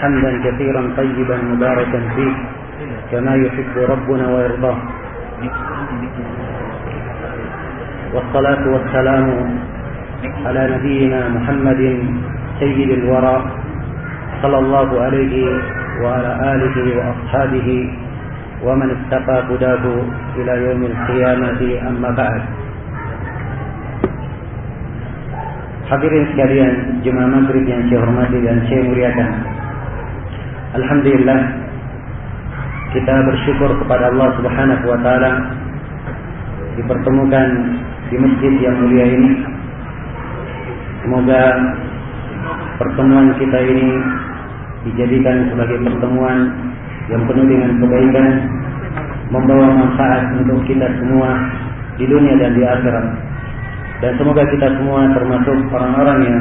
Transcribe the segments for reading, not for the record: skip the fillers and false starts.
حمدا كثيرا طيبا مباركا فيه كما يحب ربنا ويرضاه. والصلاة والسلام على نبينا محمد سيد الورى صلى الله عليه وعلى آله وأصحابه ومن اتقى هداه إلى يوم القيامة. أما بعد. Hadirin sekalian, jemaah maghrib yang saya hormati dan saya muliakan. Alhamdulillah, kita bersyukur kepada Allah Subhanahu wa taala dipertemukan di masjid yang mulia ini. Semoga pertemuan kita ini dijadikan sebagai pertemuan yang penuh dengan kebaikan, membawa manfaat untuk kita semua di dunia dan di akhirat. Dan semoga kita semua termasuk orang-orang yang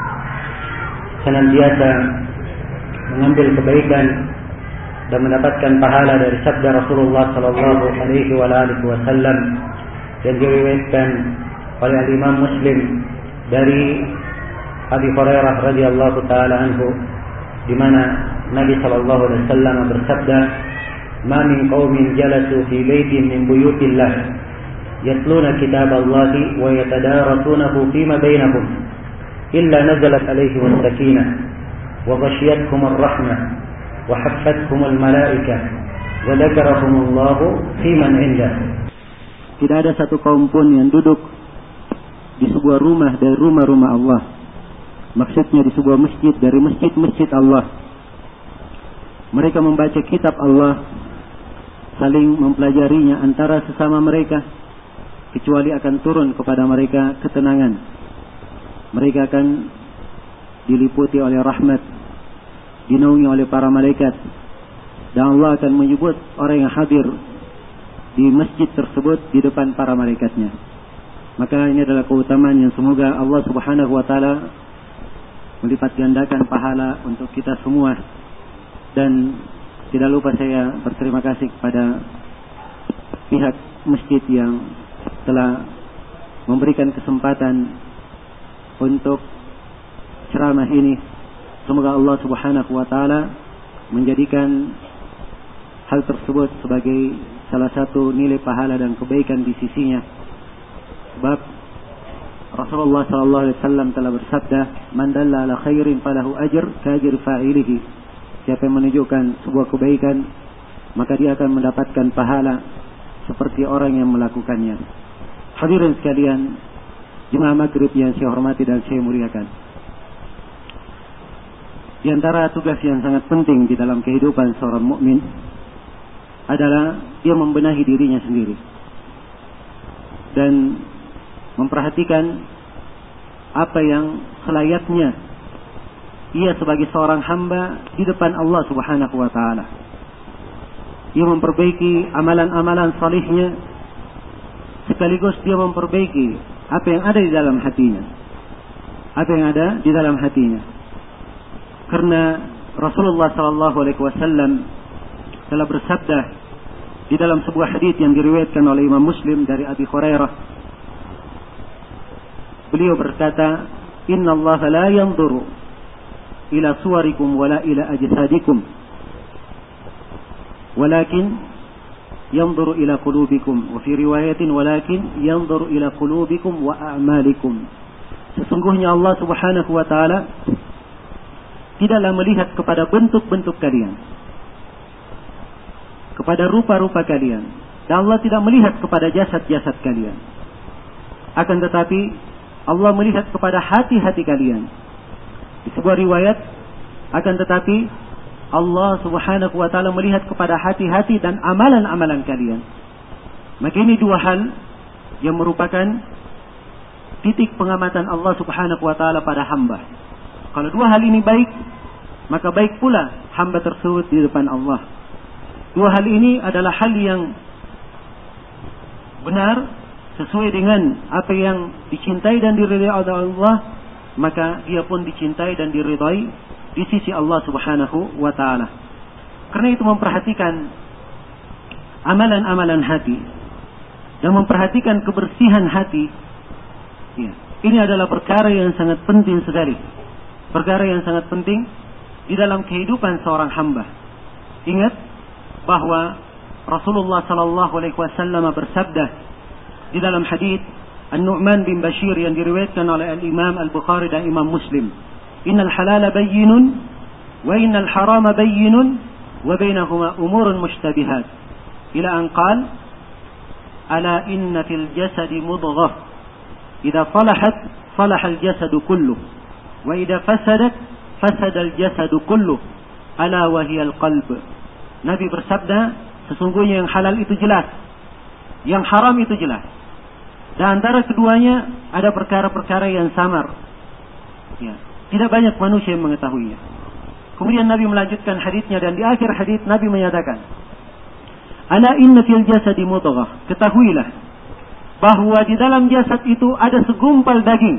senantiasa mengambil kebaikan dan mendapatkan pahala dari sabda Rasulullah sallallahu alaihi wasallam yang diriwayatkan oleh Imam Muslim dari Abi Hurairah radhiyallahu taala anhu, di mana Nabi sallallahu alaihi wasallam bersabda, "Ma min qaumin jalasu fi baitin min buyutillah yatluna kitaballahi wa yatadarasunahu fima bainahum illa nazalat alaihim as-sakinah wa ghashiyatuhum ar-rahmah wa haffathum al-malaikah wa dzakarahumullahu fi man 'indah." Tidak ada satu kaum pun yang duduk di sebuah rumah dari rumah-rumah Allah, maksudnya di sebuah masjid dari masjid-masjid Allah. Mereka membaca kitab Allah, saling mempelajarinya antara sesama mereka, kecuali akan turun kepada mereka ketenangan. Mereka akan diliputi oleh rahmat, dinaungi oleh para malaikat, dan Allah akan menyebut orang yang hadir di masjid tersebut di depan para malaikatnya. Maka ini adalah keutamaan yang semoga Allah Subhanahu wa taala melipat gandakan pahala untuk kita semua. Dan tidak lupa saya berterima kasih kepada pihak masjid yang telah memberikan kesempatan untuk ceramah ini. Semoga Allah Subhanahu wa taala menjadikan hal tersebut sebagai salah satu nilai pahala dan kebaikan di sisinya. Sebab Rasulullah sallallahu alaihi wasallam telah bersabda, "Man dalla ala khairin falahu ajr ka ajri fa'ilihi." Siapa yang menunjukkan sebuah kebaikan, maka dia akan mendapatkan pahala seperti orang yang melakukannya. Hadirin sekalian, jemaah maghrib yang saya hormati dan saya muliakan. Di antara tugas yang sangat penting di dalam kehidupan seorang mukmin adalah dia membenahi dirinya sendiri dan memperhatikan apa yang selayaknya ia sebagai seorang hamba di depan Allah Subhanahu wa taala. Ia memperbaiki amalan-amalan salihnya, sekaligus dia memperbaiki apa yang ada di dalam hatinya. Apa yang ada di dalam hatinya. Karena Rasulullah sallallahu alaihi wasallam telah bersabda di dalam sebuah hadis yang diriwayatkan oleh Imam Muslim dari Abi Hurairah. Beliau berkata, "Inna Allah la yanzuru ila suwarikum wala ila ajsadikum, walakin yanzuru ila qulubikum." Wa fi riwayatin, "Walakin yanzuru ila qulubikum wa a'malikum." Sesungguhnya Allah Subhanahu wa taala tidaklah melihat kepada bentuk-bentuk kalian, kepada rupa-rupa kalian, dan Allah tidak melihat kepada jasad-jasad kalian. Akan tetapi Allah melihat kepada hati-hati kalian. Di sebuah riwayat, akan tetapi Allah Subhanahu wa taala melihat kepada hati-hati dan amalan-amalan kalian. Maka ini dua hal yang merupakan titik pengamatan Allah Subhanahu wa taala pada hamba. Kalau dua hal ini baik, maka baik pula hamba tersebut di depan Allah. Dua hal ini adalah hal yang benar, sesuai dengan apa yang dicintai dan diridai oleh Allah, maka dia pun dicintai dan diridai di sisi Allah Subhanahu wa taala. Karena itu memperhatikan amalan-amalan hati dan memperhatikan kebersihan hati, ya, ini adalah perkara yang sangat penting sekali. Perkara yang sangat penting di dalam kehidupan seorang hamba. Ingat bahwa Rasulullah sallallahu alaihi wasallam bersabda di dalam hadis An-Nu'man bin Bashir yang diriwayatkan oleh Al-Imam Al-Bukhari dan Imam Muslim, "Innal halala bayyinun wa innal harama bayyinun wa bainahuma umurun mushtabihat." Ila an qala, "Ala inna fil jasadi mudghah, idza salahat salaha al-jasadu kulluh, wa idza fasadat fasada al-jasadu kulluh, ala wa hiya al-qalb." Nabi bersabda, sesungguhnya yang halal itu jelas, yang haram itu jelas. Dan antara keduanya ada perkara-perkara yang samar. Ya, tidak banyak manusia yang mengetahuinya. Kemudian Nabi melanjutkan hadisnya, dan di akhir hadis Nabi menyatakan, "Ala inna fil jasadi mudghah." Ketahuilah bahwa di dalam jasad itu ada segumpal daging.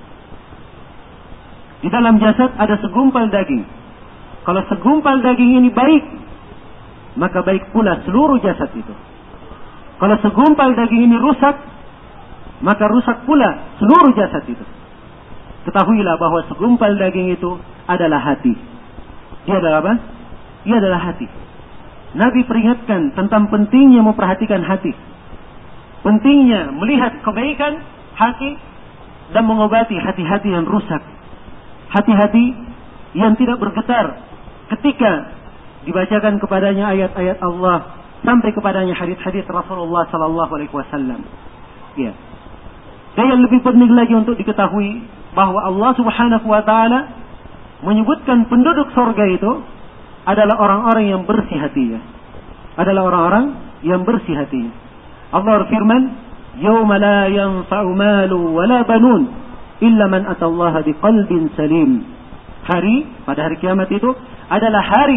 Di dalam jasad ada segumpal daging. Kalau segumpal daging ini baik, maka baik pula seluruh jasad itu. Kalau segumpal daging ini rusak, maka rusak pula seluruh jasad itu. Ketahuilah bahwa segumpal daging itu adalah hati. Dia adalah apa? Dia adalah hati. Nabi peringatkan tentang pentingnya memperhatikan hati. Pentingnya melihat kebaikan hati dan mengobati hati-hati yang rusak. Hati-hati yang tidak bergetar ketika dibacakan kepadanya ayat-ayat Allah, sampai kepadanya hadis-hadis Rasulullah sallallahu alaihi wasallam. Ya. Dan yang lebih penting lagi untuk diketahui bahwa Allah Subhanahu wa taala menyebutkan penduduk surga itu adalah orang-orang yang bersih hatinya. Adalah orang-orang yang bersih hatinya. Allah berfirman, "Yauma la yanfa'u malu wala banun illa man atallaha biqalbin salim." Pada hari kiamat itu adalah hari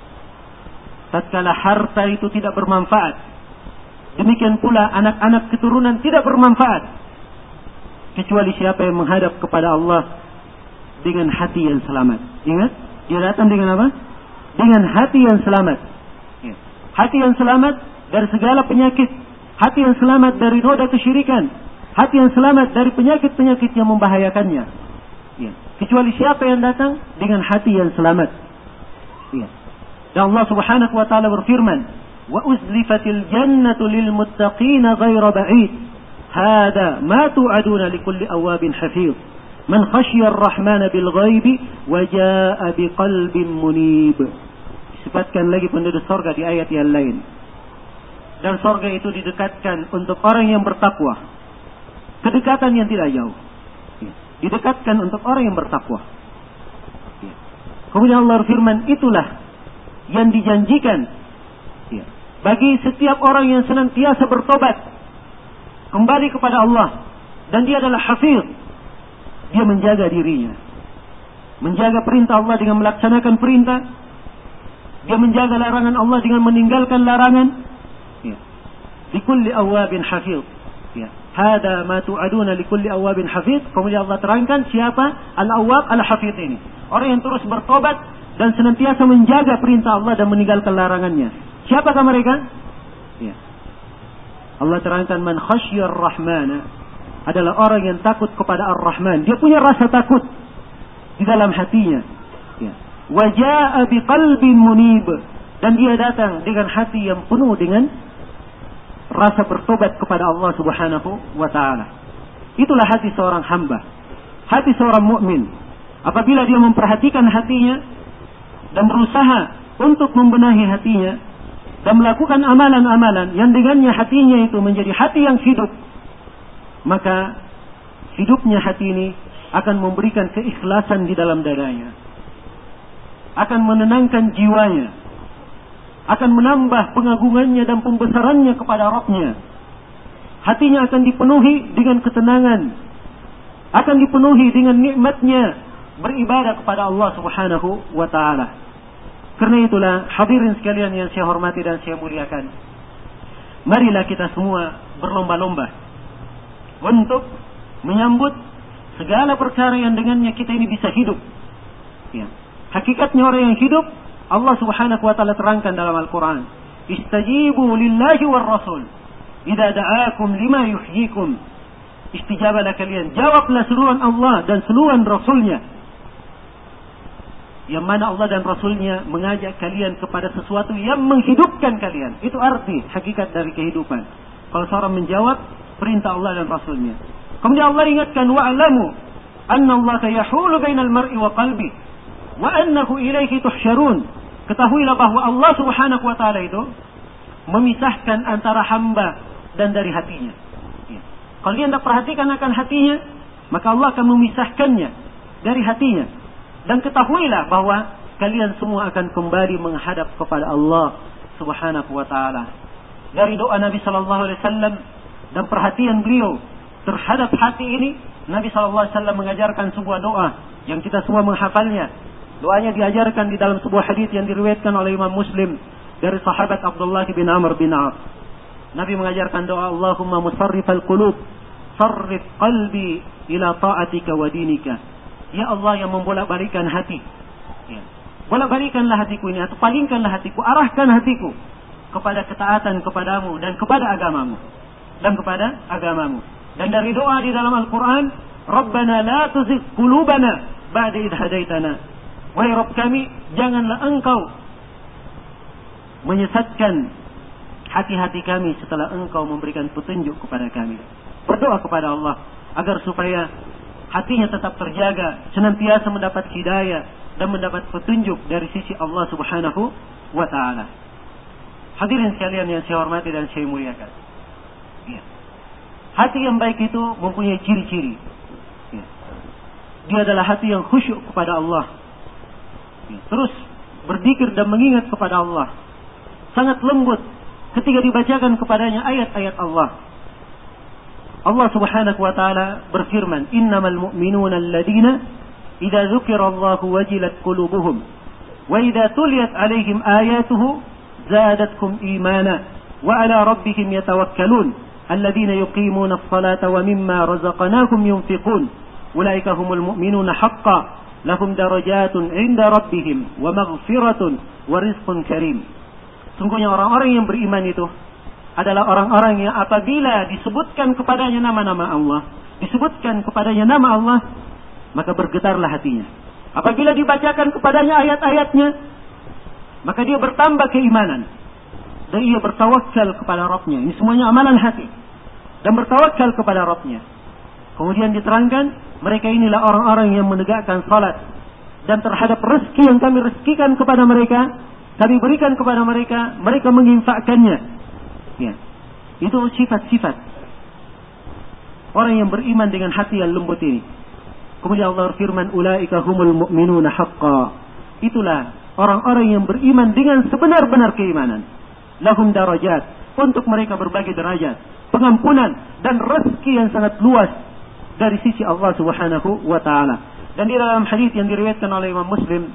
tatkala harta itu tidak bermanfaat. Demikian pula anak-anak keturunan tidak bermanfaat, kecuali siapa yang menghadap kepada Allah dengan hati yang selamat. Ingat, dia datang dengan apa? Dengan hati yang selamat. Ya. Hati yang selamat dari segala penyakit. Hati yang selamat dari noda kesyirikan. Hati yang selamat dari penyakit-penyakit yang membahayakannya. Ya. Kecuali siapa yang datang dengan hati yang selamat. Ya. Dan Allah Subhanahu wa taala berfirman, "Wa uzlifatil jannatu lil muttaqina ghaira ba'id. Hada ma tu'aduna likulli awabin hafiz. Man khasyiya ar-rahmana bil ghaibi wa jaa'a biqalbin munib." Disebutkan lagi penduduk surga di ayat yang lain. Dan surga itu didekatkan untuk orang yang bertakwa. Kedekatan yang tidak jauh. Didekatkan untuk orang yang bertakwa. Kemudian Allah berfirman, itulah yang dijanjikan bagi setiap orang yang senantiasa bertobat kembali kepada Allah, dan dia adalah hafiz. Dia menjaga dirinya, menjaga perintah Allah dengan melaksanakan perintah. Dia menjaga larangan Allah dengan meninggalkan larangan. Likulli awabin hafiz. Hada ma tu'aduna likulli awabin hafiz. Kemudian Allah terangkan siapa al-awwab al-hafiz ini. Orang yang terus bertobat dan senantiasa menjaga perintah Allah dan meninggalkan larangannya. Siapakah mereka? Allah terangkan, man khasyar rahmana, adalah orang yang takut kepada Ar-Rahman. Dia punya rasa takut di dalam hatinya. Wa jaa'a biqalbin munib, dan dia datang dengan hati yang penuh dengan rasa bertobat kepada Allah Subhanahu wa taala. Itulah hati seorang hamba, hati seorang mukmin. Apabila dia memperhatikan hatinya dan berusaha untuk membenahi hatinya dan melakukan amalan-amalan yang dengannya hatinya itu menjadi hati yang hidup, maka hidupnya hati ini akan memberikan keikhlasan di dalam dadanya, akan menenangkan jiwanya, akan menambah pengagungannya dan pembesarannya kepada Rabb-Nya. Hatinya akan dipenuhi dengan ketenangan, akan dipenuhi dengan nikmatnya beribadah kepada Allah Subhanahu wa taala. Karena itulah hadirin sekalian yang saya hormati dan saya muliakan, marilah kita semua berlomba-lomba untuk menyambut segala perkara yang dengannya kita ini bisa hidup. Hakikatnya orang yang hidup, Allah Subhanahu wa taala terangkan dalam Al-Qur'an, istajibu lillahi war rasul idza da'akum lima yuhyikum. Istijabalah kalian, jawablah seruan Allah dan seruan Rasulnya yang mana Allah dan Rasulnya mengajak kalian kepada sesuatu yang menghidupkan kalian. Itu arti hakikat dari kehidupan. Kalau seorang menjawab perintah Allah dan Rasulnya. Kemudian Allah ingatkan, wa'alamu anna Allah yahulu bainal mar'i wa qalbi wa annahu ilaihi tuhsyarun. Ketahuilah bahwa Allah Subhanahu wa taala itu memisahkan antara hamba dan dari hatinya. Ya. Kalau dia tidak perhatikan akan hatinya, maka Allah akan memisahkannya dari hatinya. Dan ketahuilah bahwa kalian semua akan kembali menghadap kepada Allah Subhanahu wa taala. Dari doa Nabi sallallahu alaihi wasallam dan perhatian beliau terhadap hati ini, Nabi sallallahu alaihi wasallam mengajarkan sebuah doa yang kita semua menghafalnya. Doanya diajarkan di dalam sebuah hadis yang diriwayatkan oleh Imam Muslim dari sahabat Abdullah bin Amr bin Auf. Nabi mengajarkan doa, Allahumma musarrifal qulub, sarrif qalbi ila ta'atika wa dinika. Ya Allah yang membolak-balikan hati. Ya. Bolak-balikanlah hatiku ini, atau palingkanlah hatiku, arahkan hatiku kepada ketaatan kepadamu dan kepada agamamu. Dan dari doa di dalam Al-Quran, Rabbana la tuzigh qulubana ba'da idh hadaitana. Wahai Rabb kami, janganlah engkau menyesatkan hati-hati kami setelah engkau memberikan petunjuk kepada kami. Berdoa kepada Allah agar supaya hatinya tetap terjaga, senantiasa mendapat hidayah dan mendapat petunjuk dari sisi Allah Subhanahu wa taala. Hadirin sekalian yang saya hormati dan saya muliakan. Ya. Hati yang baik itu mempunyai ciri-ciri. Ya. Dia adalah hati yang khusyuk kepada Allah. Ya. Terus berzikir dan mengingat kepada Allah. Sangat lembut ketika dibacakan kepadanya ayat-ayat Allah. Allah Subhanahu wa taala berfirman, "Innamal mu'minuna alladziina idza dzukirallahu wajilat qulubuhum wa idza tuliyat 'alaihim ayatuhu zadatkum iimana wa 'ala rabbihim yatawakkalun alladziina yuqimuna as-salata wa mimma razaqnahum yunfiqun ulaika humul mu'minuna haqqan lahum darajatun 'inda rabbihim wa maghfiratun wa rizqun karim." Sungguhnya orang-orang yang beriman itu adalah orang-orang yang apabila disebutkan kepadanya nama-nama Allah, disebutkan kepadanya nama Allah, maka bergetarlah hatinya. Apabila dibacakan kepadanya ayat-ayatnya, maka dia bertambah keimanan. Dan ia bertawakal kepada Rabbnya. Ini semuanya amalan hati. Dan bertawakal kepada Rabbnya. Kemudian diterangkan, mereka inilah orang-orang yang menegakkan salat. Dan terhadap rezeki yang kami rezekikan kepada mereka, kami berikan kepada mereka, mereka menginfakkannya. Ya. Itu sifat-sifat orang yang beriman dengan hati yang lembut ini. Kemudian Allah berfirman, ulaika humul mu'minuna haqqan. Itulah orang-orang yang beriman dengan sebenar-benar keimanan. Lahum darajat, untuk mereka berbagai derajat, pengampunan dan rezeki yang sangat luas dari sisi Allah Subhanahu wa taala. Dan di dalam hadis yang diriwayatkan oleh Imam Muslim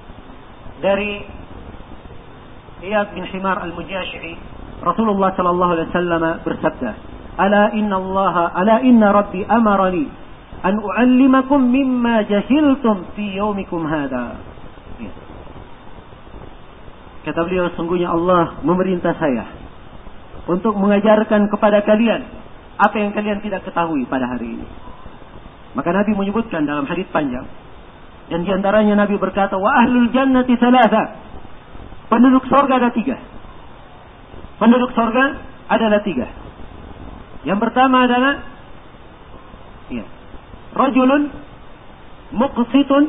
dari Iyad bin Himar al-Mujashi'i, Rasulullah sallallahu alaihi wasallam bersabda, "Ala inna Rabbi amarani an u'allimakum mimma jahiltum fi yaumikum hadha." Ya. Kata beliau, sungguhnya Allah memerintah saya untuk mengajarkan kepada kalian apa yang kalian tidak ketahui pada hari ini. Maka Nabi menyebutkan dalam hadis panjang, dan di antaranya Nabi berkata, "Wa ahlul jannati thalatha." Penduduk surga ada 3. Penduduk surga adalah 3. Yang pertama adalah rajulun muqsitun,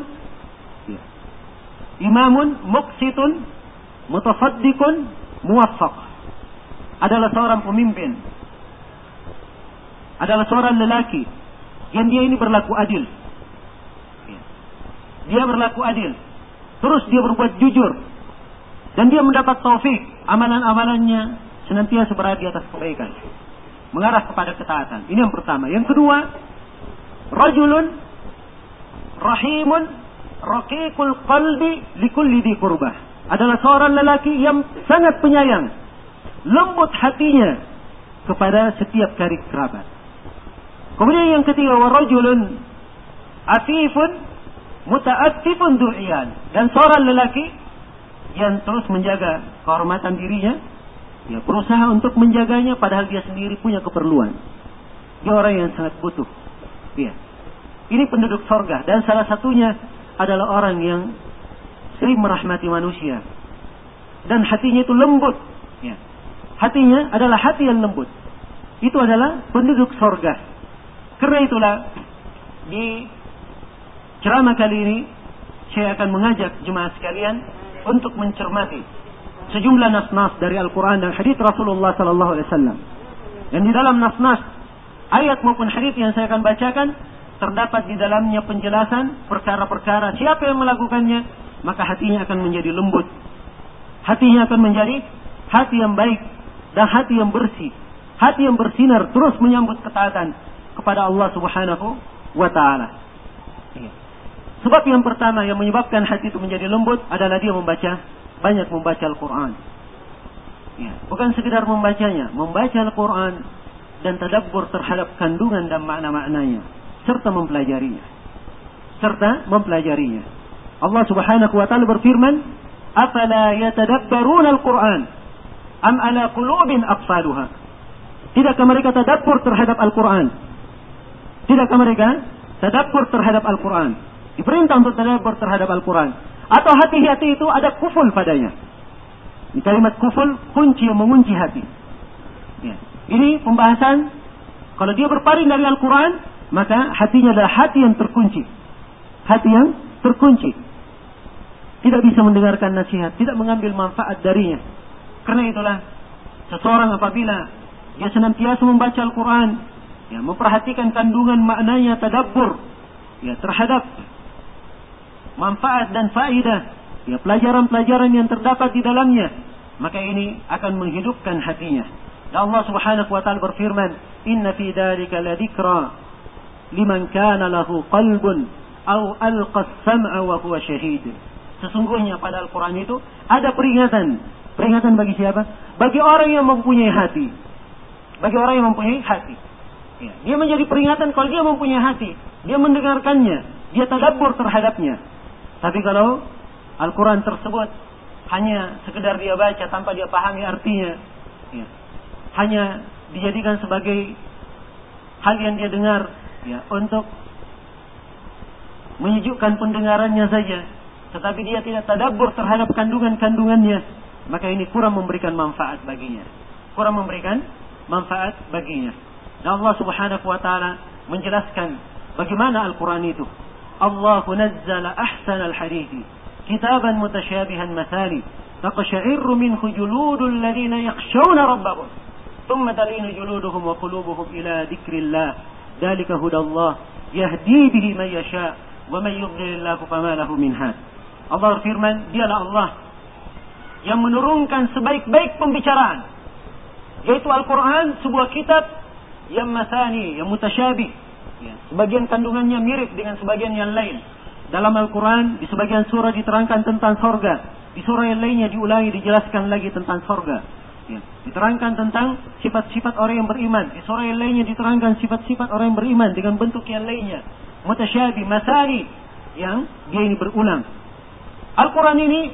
imamun muqsitun, mutasaddiqun, muwaffaq. Adalah seorang pemimpin, adalah seorang lelaki yang dia ini berlaku adil. Dia berlaku adil, terus dia berbuat jujur, dan dia mendapat taufik, amalan-amalannya senantiasa berada di atas kebaikan, mengarah kepada ketaatan. Ini yang pertama. Yang kedua, rajulun rahimun raqiqul qalbi likulli dhi qurbah. Adalah seorang lelaki yang sangat penyayang, lembut hatinya kepada setiap karib kerabat. Kemudian yang ketiga, wa rajulun afifun muta'affifun du'iyan. Dan seorang lelaki yang terus menjaga kehormatan dirinya, dia berusaha untuk menjaganya padahal dia sendiri punya keperluan. Dia orang yang sangat butuh. Ya. Ini penduduk surga, dan salah satunya adalah orang yang ekstrim merahmati manusia. Dan hatinya itu lembut. Ya. Hatinya adalah hati yang lembut. Itu adalah penduduk sorga. Karena itulah di ceramah kali ini saya akan mengajak jemaah sekalian untuk mencermati sejumlah nas-nas dari Al-Quran dan hadits Rasulullah Sallallahu Alaihi Wasallam. Dan di dalam nas-nas ayat maupun hadits yang saya akan bacakan terdapat di dalamnya penjelasan perkara-perkara siapa yang melakukannya, maka hatinya akan menjadi lembut. Hatinya akan menjadi hati yang baik dan hati yang bersih, hati yang bersinar terus menyambut ketaatan kepada Allah Subhanahu wa taala. Sebab yang pertama yang menyebabkan hati itu menjadi lembut adalah dia banyak membaca Al-Quran. Ya, bukan sekedar membacanya, membaca Al-Quran dan tadabbur terhadap kandungan dan makna-maknanya serta mempelajarinya. Allah Subhanahu wa taala berfirman, "Afala yatadabbaruna Al-Quran am ala qulubin aqfaluha?" Tidakkah mereka tadabbur terhadap Al-Quran? Tidakkah mereka tadabbur terhadap Al-Quran? Diperintah untuk tadabbur terhadap Al-Quran. Atau hati-hati itu ada kuful padanya. Ini kalimat kuful, kunci yang mengunci hati. Ya. Ini pembahasan, kalau dia berpaling dari Al-Quran, maka hatinya adalah hati yang terkunci. Hati yang terkunci. Tidak bisa mendengarkan nasihat, tidak mengambil manfaat darinya. Karena itulah, seseorang apabila dia senantiasa membaca Al-Quran, ya, memperhatikan kandungan maknanya, tadabbur, ya, terhadap manfaat dan faedah, ya, pelajaran-pelajaran yang terdapat di dalamnya, maka ini akan menghidupkan hatinya. Dan Allah Subhanahu wa taala berfirman, "Inna fi dzalika ladzikra liman kana lahu qalbun aw alqa as-sam'a wa huwa syahid." Sesungguhnya pada Al-Qur'an itu ada peringatan. Peringatan bagi siapa? Bagi orang yang mempunyai hati. Bagi orang yang mempunyai hati. Ya, dia menjadi peringatan kalau dia mempunyai hati, dia mendengarkannya, dia tadabbur terhadapnya. Tapi kalau Al-Quran tersebut hanya sekedar dia baca tanpa dia pahami artinya, ya, hanya dijadikan sebagai hal yang dia dengar, ya, untuk menyejukkan pendengarannya saja, tetapi dia tidak tadabbur terhadap kandungan-kandungannya, maka ini kurang memberikan manfaat baginya. Kurang memberikan manfaat baginya. Dan Allah Subhanahu wa taala menjelaskan bagaimana Al-Quran itu. Allahu nazzala ahsanal hadithi kitaban mutasyabihan mathani taqsha'irru minhu juludul ladzina yakhshawna rabbahum thumma talinu juluduhum wa qulubuhum ila dzikrillah dzalika hudallah yahdi bihi man yasha wa man yudlilillahu fama lahu min had. Allah berfirman, dialah Allah yang menurunkan sebaik-baik pembicaraan, yaitu Al-Quran, sebuah kitab yang mathani, yang mutasyabih. Ya, sebagian kandungannya mirip dengan sebagian yang lain. Dalam Al-Quran, di sebagian surah diterangkan tentang sorga. Di surah yang lainnya diulangi, dijelaskan lagi tentang sorga. Ya, diterangkan tentang sifat-sifat orang yang beriman. Di surah yang lainnya diterangkan sifat-sifat orang yang beriman dengan bentuk yang lainnya. Mutasyabih, masani, yang dia ini berulang. Al-Quran ini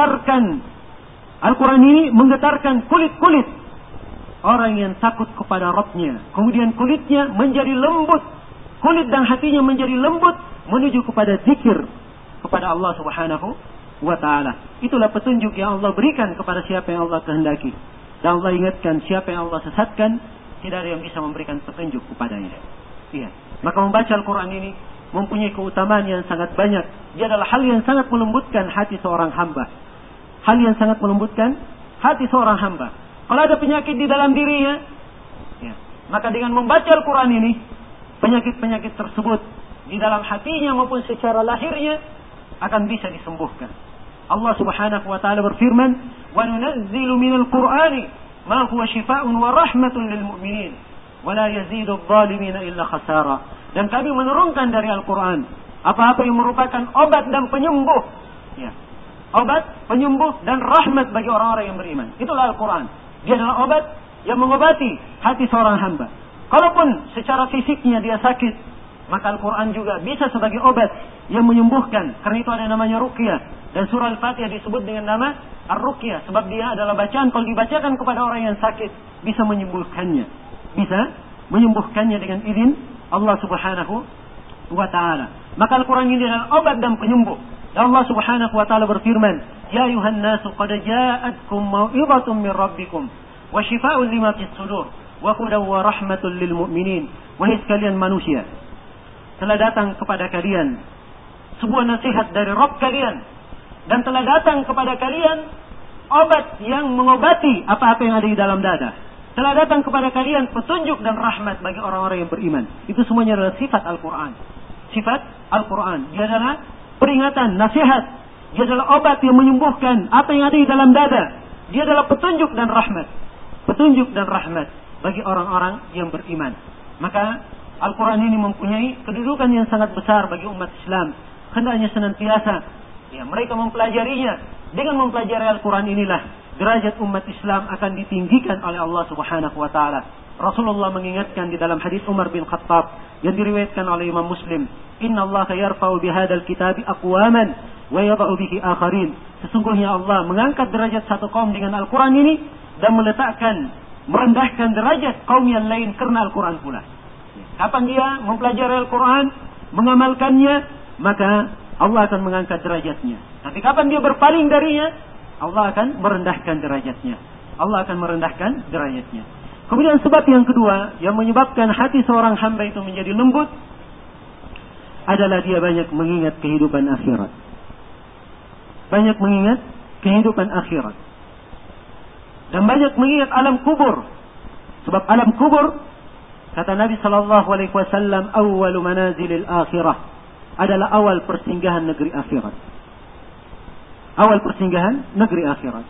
menggetarkan kulit-kulit orang yang takut kepada Rabbnya. Kemudian kulitnya menjadi lembut. Kulit dan hatinya menjadi lembut menuju kepada zikir kepada Allah Subhanahu wa taala. Itulah petunjuk yang Allah berikan kepada siapa yang Allah kehendaki. Dan Allah ingatkan siapa yang Allah sesatkan, tidak ada yang bisa memberikan petunjuk kepadanya. Iya. Maka membaca Al-Quran ini mempunyai keutamaan yang sangat banyak. Dia adalah hal yang sangat melembutkan hati seorang hamba. Hal yang sangat melembutkan hati seorang hamba. Kalau ada penyakit di dalam dirinya, ya, maka dengan membaca Al-Quran ini, penyakit-penyakit tersebut di dalam hatinya maupun secara lahirnya akan bisa disembuhkan. Allah Subhanahu wa taala berfirman, "Wa nunazzilu minal Qur'ani ma huwa shifaa'un wa rahmatun lil mu'minin wa la yazidu adh-dhalimina illa khasara." Dan kami menurunkan dari Al-Quran apa-apa yang merupakan obat dan penyembuh. Ya. Obat, penyembuh dan rahmat bagi orang-orang yang beriman. Itulah Al-Quran. Dia adalah obat yang mengobati hati seorang hamba. Kalaupun secara fisiknya dia sakit, maka Al-Quran juga bisa sebagai obat yang menyembuhkan. Karena itu ada namanya ruqyah. Dan surah Al-Fatihah disebut dengan nama Ar-Ruqyah. Sebab dia adalah bacaan, kalau dibacakan kepada orang yang sakit, bisa menyembuhkannya. Bisa menyembuhkannya dengan izin Allah Subhanahu wa ta'ala. Maka Al-Quran ini adalah obat dan penyembuh. Allah Subhanahu wa taala berfirman, "Ya ayuhan nasu qad ja'atkum mau'izatun min rabbikum wa shifaa'un lima fis sudur wa hudan wa rahmatul lil mu'minin." Wahai sekalian manusia, telah datang kepada kalian sebuah nasihat dari Rabb kalian, dan telah datang kepada kalian obat yang mengobati apa-apa yang ada di dalam dada. Telah datang kepada kalian petunjuk dan rahmat bagi orang-orang yang beriman. Itu semuanya adalah sifat Al-Quran. Sifat Al-Quran. Dia adalah peringatan, nasihat. Dia adalah obat yang menyembuhkan apa yang ada di dalam dada. Dia adalah petunjuk dan rahmat. Petunjuk dan rahmat bagi orang-orang yang beriman. Maka Al-Quran ini mempunyai kedudukan yang sangat besar bagi umat Islam. Hendaknya senantiasa mereka mempelajarinya. Dengan mempelajari Al-Quran inilah derajat umat Islam akan ditinggikan oleh Allah Subhanahu wa taala. Rasulullah mengingatkan di dalam hadis Umar bin Khattab yang diriwayatkan oleh Imam Muslim, "Innallaha yarfa'u bihadzal kitabi aqwaman wa yadh'u bihi akharin." Sesungguhnya Allah mengangkat derajat satu kaum dengan Al-Quran ini dan merendahkan derajat kaum yang lain karena Al-Quran pula. Kapan dia mempelajari Al-Quran, mengamalkannya, maka Allah akan mengangkat derajatnya. Tapi kapan dia berpaling darinya, Allah akan merendahkan derajatnya. Allah akan merendahkan derajatnya. Kemudian sebab yang kedua yang menyebabkan hati seorang hamba itu menjadi lembut adalah dia banyak mengingat kehidupan akhirat. Banyak mengingat kehidupan akhirat. Dan banyak mengingat alam kubur. Sebab alam kubur, kata Nabi SAW, awwalu manazilil akhirah, adalah awal persinggahan negeri akhirat. Awal persinggahan negeri akhirat.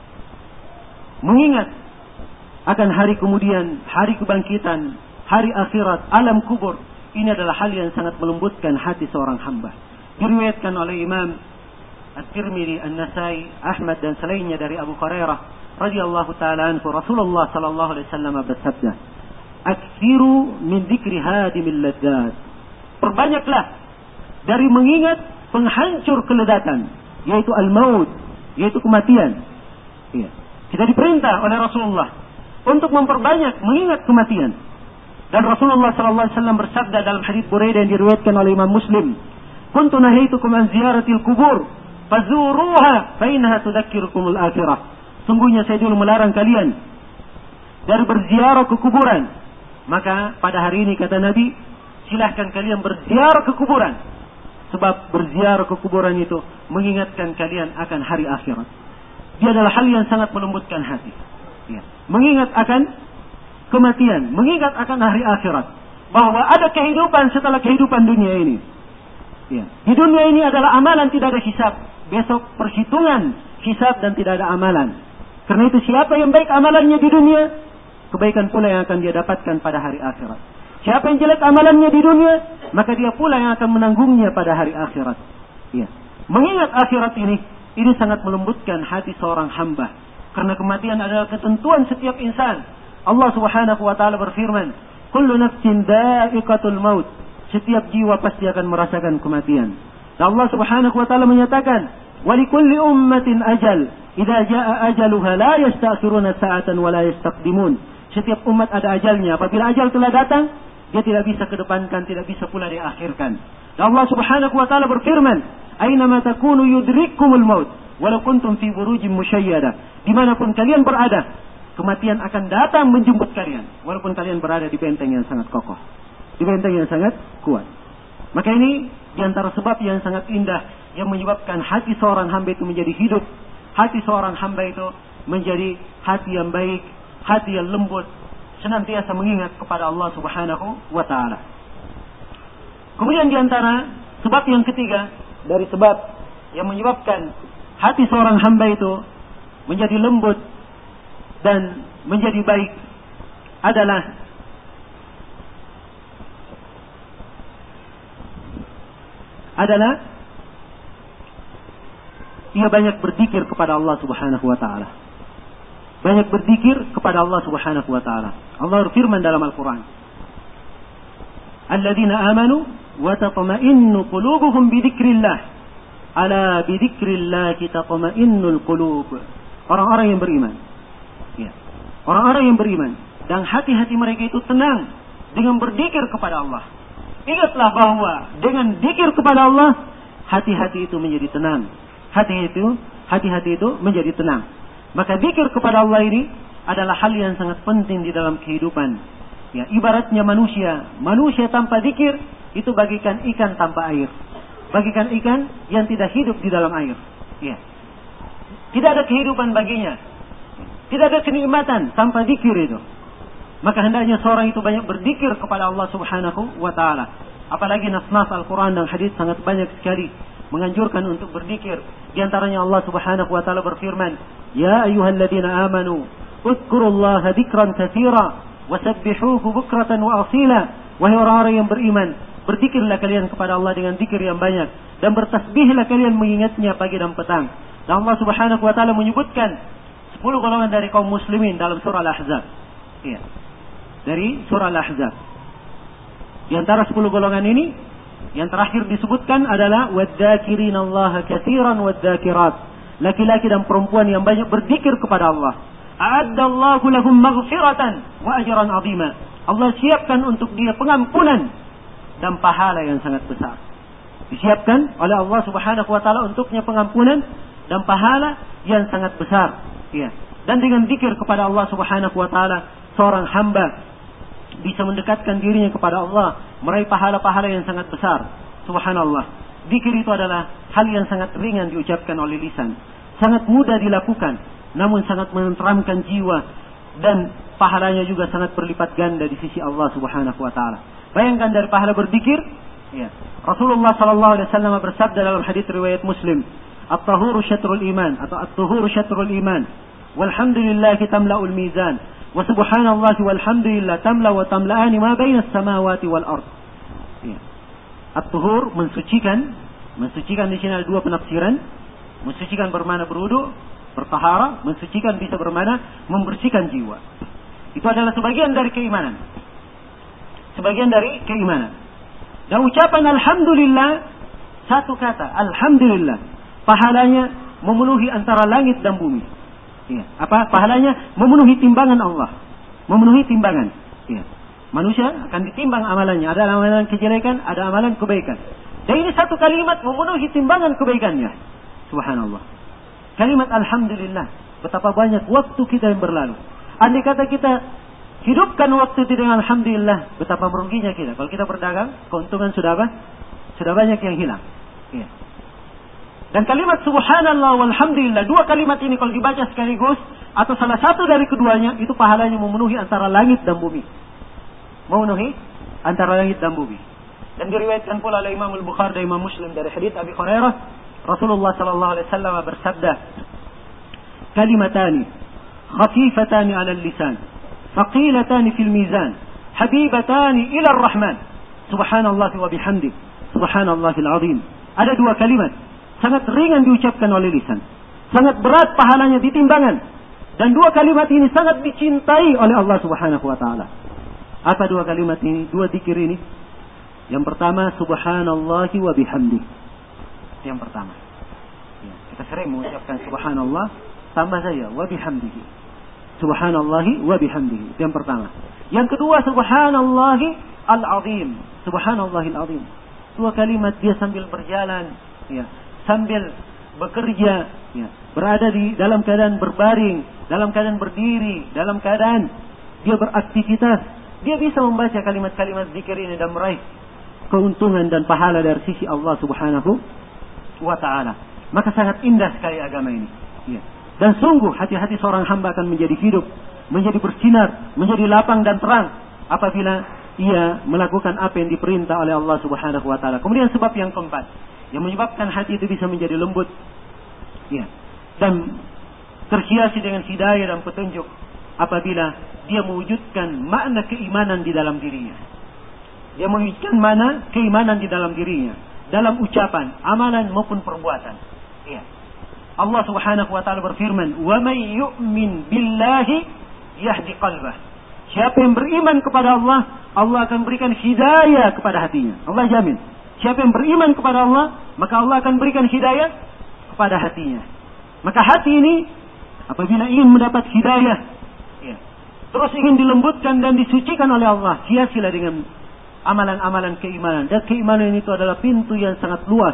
Mengingat akan hari kemudian, hari kebangkitan, hari akhirat, alam kubur, ini adalah hal yang sangat melembutkan hati seorang hamba. Diriwayatkan oleh Imam At-Tirmidzi, An-Nasai, Ahmad dan selainnya dari Abu Hurairah radhiyallahu taala anhu, Rasulullah sallallahu alaihi wasallam bersabda, "Aktsiru min dzikri hadimil ladzat." Perbanyaklah dari mengingat penghancur keledatan, yaitu al-maut, yaitu kematian. Ya. Kita diperintah oleh Rasulullah untuk memperbanyak mengingat kematian. Dan Rasulullah sallallahu alaihi wasallam bersabda dalam hadis Buraidah yang diriwayatkan oleh Imam Muslim, "Kuntu nahaitukum an ziyaratil qubur, fazuruha fa innaha tudzakirukumul akhirah." Sungguhnya saya dulu melarang kalian dari berziarah ke kuburan. Maka pada hari ini kata Nabi, silahkan kalian berziarah ke kuburan. Sebab berziarah ke kuburan itu mengingatkan kalian akan hari akhirat. Dia adalah hal yang sangat melembutkan hati. Ya. Mengingat akan kematian, mengingat akan hari akhirat. Bahwa ada kehidupan setelah kehidupan dunia ini. Ya. Di dunia ini adalah amalan, tidak ada hisab. Besok perhitungan, hisab dan tidak ada amalan. Karena itu siapa yang baik amalannya di dunia, kebaikan pula yang akan dia dapatkan pada hari akhirat. Siapa yang jelek amalannya di dunia, maka dia pula yang akan menanggungnya pada hari akhirat. Ya. Mengingat akhirat ini sangat melembutkan hati seorang hamba. Karena kematian adalah ketentuan setiap insan. Allah Subhanahu wa taala berfirman, "Kullu nafsin dha'iqatul maut." Setiap jiwa pasti akan merasakan kematian. Dan Allah Subhanahu wa taala menyatakan, "Wa likulli ummatin ajal, idza jaa ajaluha la yasta'khiruna sa'atan wa la yastaqdimun." Setiap umat ada ajalnya. Apabila ajal telah datang, dia tidak bisa kedepankan, tidak bisa pula diakhirkan. Dan Allah Subhanahu wa taala berfirman, "Ainama takunu yudrikkumul maut, walau kuntum fi burujin musyayyada." Dimanapun kalian berada, kematian akan datang menjemput kalian, walaupun kalian berada di benteng yang sangat kokoh, di benteng yang sangat kuat. Maka ini di antara sebab yang sangat indah yang menyebabkan hati seorang hamba itu menjadi hidup. Hati seorang hamba itu menjadi hati yang baik, hati yang lembut, senantiasa mengingat kepada Allah Subhanahu wa taala. Kemudian di antara sebab yang ketiga dari sebab yang menyebabkan hati seorang hamba itu menjadi lembut dan menjadi baik adalah ia banyak berzikir kepada Allah Subhanahu wa taala. Banyak berzikir kepada Allah Subhanahu wa taala. Allah berfirman dalam Al-Qur'an, "Alladzina amanu wa tatma'innu qulubuhum bi dzikrillah. Ala bi dzikrillah tatma'innul qulub." Orang-orang yang beriman. Ya. Orang-orang yang beriman dan hati-hati mereka itu tenang dengan berzikir kepada Allah. Ingatlah bahwa dengan zikir kepada Allah, hati-hati itu menjadi tenang. Hati-hati itu menjadi tenang. Maka zikir kepada Allah ini adalah hal yang sangat penting di dalam kehidupan. Ya, ibaratnya manusia tanpa zikir itu bagikan ikan tanpa air. Bagikan ikan yang tidak hidup di dalam air. Ya. Tidak ada kehidupan baginya. Tidak ada kenikmatan tanpa zikir itu. Maka hendaknya seorang itu banyak berzikir kepada Allah Subhanahu wa taala. Apalagi nas-nas Al-Quran dan hadis sangat banyak sekali menganjurkan untuk berzikir. Di antaranya Allah Subhanahu wa taala berfirman, "Ya ayyuhalladzina amanu, uzkurullaha dzikran katsira wasabbihuhu bukratan wa asila." Wahai orang-orang yang beriman, berzikirlah kalian kepada Allah dengan zikir yang banyak dan bertasbihlah kalian mengingatnya pagi dan petang. Dan Allah Subhanahu wa taala menyebutkan 10 golongan dari kaum muslimin dalam surah Al-Ahzab. Iya. Dari surah Al-Ahzab. Di antara 10 golongan ini, yang terakhir disebutkan adalah wadzakirinallaha katsiran wadzakirat. Laki-laki dan perempuan yang banyak berzikir kepada Allah. A'addallahu lahum maghfiratan wa ajran 'azima. Allah siapkan untuk dia pengampunan dan pahala yang sangat besar. Disiapkan oleh Allah Subhanahu wa taala untuknya pengampunan dan pahala yang sangat besar. Ya. Dan dengan zikir kepada Allah Subhanahu wa taala, seorang hamba bisa mendekatkan dirinya kepada Allah, meraih pahala-pahala yang sangat besar. Subhanallah. Zikir itu adalah hal yang sangat ringan diucapkan oleh lisan, sangat mudah dilakukan, namun sangat menenteramkan jiwa dan pahalanya juga sangat berlipat ganda di sisi Allah Subhanahu wa taala. Bayangkan dari pahala berzikir, ya. Rasulullah sallallahu alaihi wasallam bersabda dalam hadis riwayat Muslim, "At-tahuru syatrul iman" atau "At-tuhuru syatrul iman. Walhamdulillahi tamla'ul mizan. Wa subhanallahi walhamdulillah tamla wa tamla'ani ma bainas samawati wal ard." Ya. At-tuhur mensucikan di sini ada dua penafsiran. Mensucikan bermakna berwudu, bertahara, mensucikan bisa bermakna membersihkan jiwa. Itu adalah sebagian dari keimanan. Dan ucapan alhamdulillah, satu kata alhamdulillah, pahalanya memenuhi antara langit dan bumi. Ya. Pahalanya memenuhi timbangan Allah. Memenuhi timbangan. Ya. Manusia akan ditimbang amalannya. Ada amalan kejelekan, ada amalan kebaikan. Dan ini satu kalimat memenuhi timbangan kebaikannya. Subhanallah. Kalimat alhamdulillah. Betapa banyak waktu kita yang berlalu. Andai kata kita hidupkan waktu itu dengan alhamdulillah, betapa meruginya kita. Kalau kita berdagang, keuntungan sudah apa? Sudah banyak yang hilang. Ya. Dan kalimat subhanallah walhamdulillah, dua kalimat ini kalau dibaca sekaligus atau salah satu dari keduanya, itu pahalanya memenuhi antara langit dan bumi. Memenuhi antara langit dan bumi. Dan diriwayatkan pula oleh Imam Al-Bukhari dan Imam Muslim dari hadits Abi Hurairah, Rasulullah sallallahu alaihi wasallam bersabda, "Kalimatani khafifatani 'ala al-lisan, thaqilatani fil mizan, habibatani ila ar-Rahman, subhanallah wa bihamdi, subhanallahil azim." Ada dua kalimat sangat ringan diucapkan oleh lisan, sangat berat pahalanya di timbangan, dan dua kalimat ini sangat dicintai oleh Allah Subhanahu wa taala. Apa dua kalimat ini? Dua zikir ini. Yang pertama subhanallahi wa bihamdi. Yang pertama. Ya, kita sering mengucapkan subhanallah, tambah saja wa bihamdihi. Subhanallahi wa bihamdihi. Yang pertama. Yang kedua subhanallahi al-azim. Subhanallahil azim. Dua kalimat dia sambil berjalan, ya, sambil bekerja, ya, berada di dalam keadaan berbaring, dalam keadaan berdiri, dalam keadaan dia beraktivitas, dia bisa membaca kalimat-kalimat zikir ini dan meraih keuntungan dan pahala dari sisi Allah Subhanahu wa taala. Maka sangat indah sekali agama ini. Ya. Dan sungguh hati-hati seorang hamba akan menjadi hidup, menjadi bersinar, menjadi lapang dan terang apabila ia melakukan apa yang diperintah oleh Allah Subhanahu wa taala. Kemudian sebab yang keempat yang menyebabkan hati itu bisa menjadi lembut, ya, dan terhiasi dengan hidayah dan petunjuk apabila dia mewujudkan makna keimanan di dalam dirinya. Dia mewujudkan makna keimanan di dalam dirinya, dalam ucapan, amalan maupun perbuatan. Ya. Allah Subhanahu wa taala berfirman, "Wa may yu'min billahi yahdi qalbah." Siapa yang beriman kepada Allah, Allah akan berikan hidayah kepada hatinya. Allah jamin. Siapa yang beriman kepada Allah, maka Allah akan berikan hidayah kepada hatinya. Maka hati ini apabila ingin mendapat hidayah, ya, terus ingin dilembutkan dan disucikan oleh Allah, hiasilah dengan amalan-amalan keimanan. Dan keimanan itu adalah pintu yang sangat luas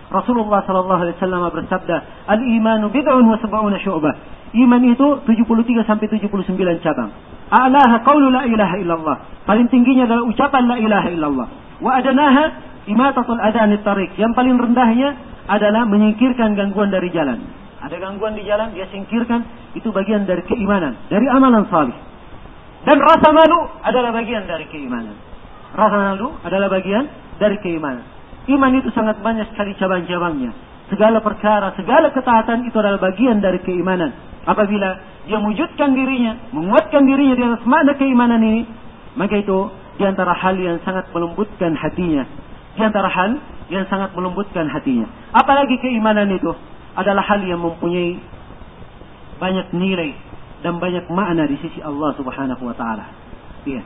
Rasulullah sallallahu alaihi wasallam bersabda, "Al-imanu bid'un wa sab'una syu'bah." Iman itu 73 sampai 79 cabang. A'laha qaulu la ilaha illallah. Paling tingginya adalah ucapan la ilaha illallah. Wa adanaha imatatul adhan at-tariq. Yang paling rendahnya adalah menyingkirkan gangguan dari jalan. Ada gangguan di jalan, dia singkirkan, itu bagian dari keimanan, dari amalan salih. Dan rasa malu adalah bagian dari keimanan. Rasa malu adalah bagian dari keimanan. Iman itu sangat banyak sekali cabang-cabangnya. Segala perkara, segala ketaatan itu adalah bagian dari keimanan. Apabila dia mewujudkan dirinya, menguatkan dirinya di atas makna keimanan ini, maka itu di antara hal yang sangat melembutkan hatinya. Di antara hal yang sangat melembutkan hatinya. Apalagi keimanan itu adalah hal yang mempunyai banyak nilai dan banyak makna di sisi Allah Subhanahu wa taala. Iya.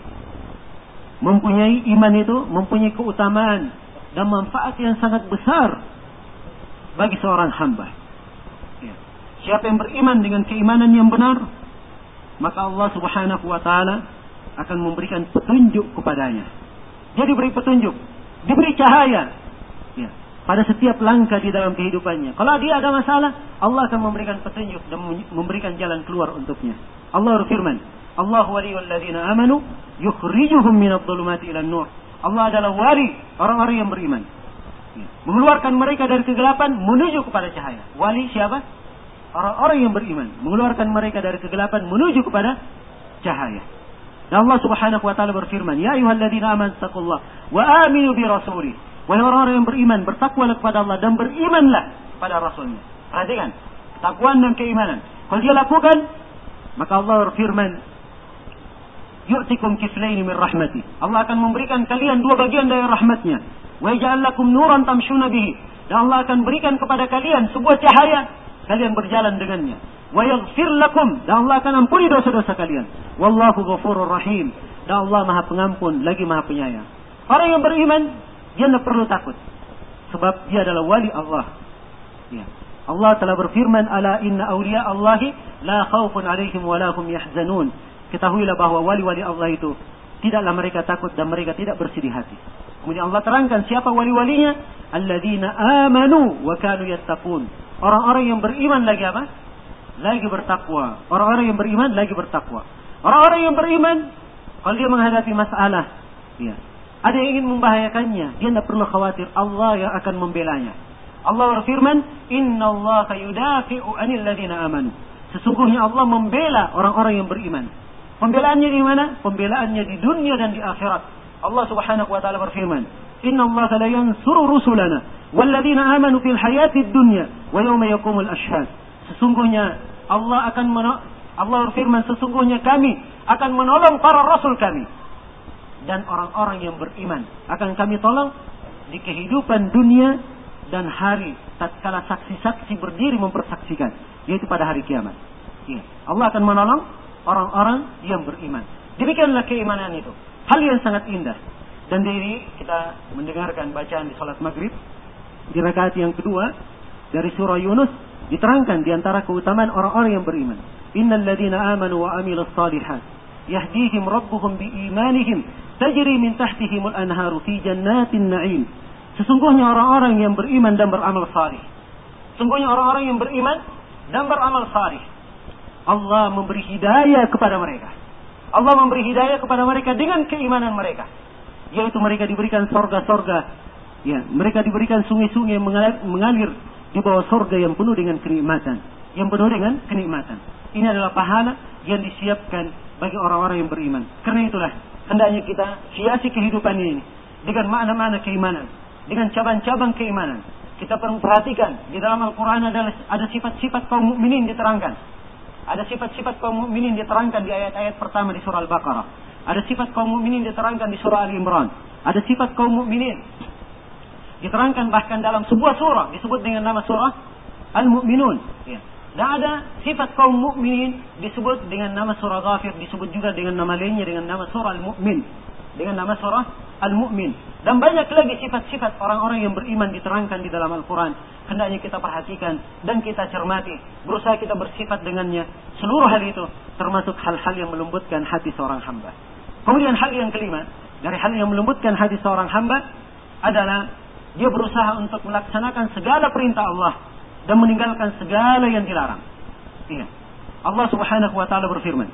Mempunyai iman itu mempunyai keutamaan dan manfaat yang sangat besar bagi seorang hamba. Ya. Siapa yang beriman dengan keimanan yang benar, maka Allah Subhanahu wa taala akan memberikan petunjuk kepadanya. Dia diberi petunjuk, diberi cahaya. Ya. Pada setiap langkah di dalam kehidupannya. Kalau dia ada masalah, Allah akan memberikan petunjuk dan memberikan jalan keluar untuknya. Allah berfirman, "Allahu waliyul ladzina amanu yukhrijuhum minadh dhulumati ilan nur." Allah adalah wali orang-orang yang beriman. Mengeluarkan mereka dari kegelapan menuju kepada cahaya. Wali siapa? Orang-orang yang beriman. Mengeluarkan mereka dari kegelapan menuju kepada cahaya. Dan Allah Subhanahu wa taala berfirman, "Ya ayyuhalladzina amanu taqullaha wa aminu bi rasulih." Wahai orang-orang yang beriman, bertakwalah kepada Allah dan berimanlah pada Rasulnya. Perhatikan, ketakwaan dan keimanan. Kalau dia lakukan, maka Allah berfirman, "Yu'tikum kiflaini min rahmati." Allah akan memberikan kalian dua bagian dari rahmatnya. "Wa yaj'al lakum nuran tamshuna bihi." Dan Allah akan berikan kepada kalian sebuah cahaya, kalian berjalan dengannya. "Wa yaghfir lakum." Dan Allah akan ampuni dosa-dosa kalian. "Wallahu ghafurur rahim." Dan Allah Maha Pengampun lagi Maha Penyayang. Orang yang beriman, dia tidak perlu takut. Sebab dia adalah wali Allah. Ya. Allah telah berfirman, "Ala inna awliya Allahi la khawfun alaihim wa la hum yahzanun." Ketahuilah bahwa wali-wali Allah itu tidaklah mereka takut dan mereka tidak bersedih hati. Kemudian Allah terangkan siapa wali-walinya? Alladzina amanu wa kanu yattaqun. Orang-orang yang beriman lagi apa? Lagi bertakwa. Orang-orang yang beriman lagi bertakwa. Orang-orang yang beriman kalau dia menghadapi masalah, ya, ada yang ingin membahayakannya, dia tidak perlu khawatir, Allah yang akan membelanya. Allah berfirman, "Innallaha yudafi'u 'anil ladzina amanu." Sesungguhnya Allah membela orang-orang yang beriman. Pembelaannya di mana? Pembelaannya di dunia dan di akhirat. Allah Subhanahu wa taala berfirman, "Innallaha la yansuru rusulana walladzina amanu fil hayatid dunya wa yauma yaqumul ashhad." Sesungguhnya Allah berfirman, sesungguhnya kami akan menolong para rasul kami dan orang-orang yang beriman akan kami tolong di kehidupan dunia dan hari tatkala saksi-saksi berdiri mempersaksikan, yaitu pada hari kiamat. Ya. Allah akan menolong orang-orang yang beriman. Demikianlah keimanan itu. Hal yang sangat indah. Dan dari kita mendengarkan bacaan di salat maghrib di rakaat yang kedua dari surah Yunus diterangkan di antara keutamaan orang-orang yang beriman. Innal ladzina amanu wa amilus shalihat yahdihim rabbuhum biimanihim tajri min tahtihimul anharu fi jannatin na'im. Sesungguhnya orang-orang yang beriman dan beramal salih. Sesungguhnya orang-orang yang beriman dan beramal salih. Allah memberi hidayah kepada mereka. Allah memberi hidayah kepada mereka dengan keimanan mereka. Yaitu mereka diberikan sorga-sorga. Ya, mereka diberikan sungai-sungai yang mengalir di bawah sorga yang penuh dengan kenikmatan. Yang penuh dengan kenikmatan. Ini adalah pahala yang disiapkan bagi orang-orang yang beriman. Karena itulah hendaknya kita hiasi kehidupan ini dengan makna-makna keimanan, dengan cabang-cabang keimanan. Kita perlu perhatikan di dalam Al-Quran ada sifat-sifat kaum mukminin diterangkan. Ada sifat-sifat kaum mukminin diterangkan di ayat-ayat pertama di surah Al-Baqarah. Ada sifat kaum mukminin diterangkan di surah Al-Imran. Ada sifat kaum mukminin diterangkan bahkan dalam sebuah surah disebut dengan nama surah Al-Mu'minun. Ya. Dan ada sifat kaum mukminin disebut dengan nama surah Ghafir, disebut juga dengan nama lainnya dengan nama surah Al-Mu'min, dengan nama surah Al-Mu'min. Dan banyak lagi sifat-sifat orang-orang yang beriman diterangkan di dalam Al-Quran. Hendaknya kita perhatikan dan kita cermati, berusaha kita bersifat dengannya. Seluruh hal itu termasuk hal-hal yang melembutkan hati seorang hamba. Kemudian hal yang kelima dari hal yang melembutkan hati seorang hamba adalah dia berusaha untuk melaksanakan segala perintah Allah dan meninggalkan segala yang dilarang. Iya. Allah Subhanahu wa taala berfirman,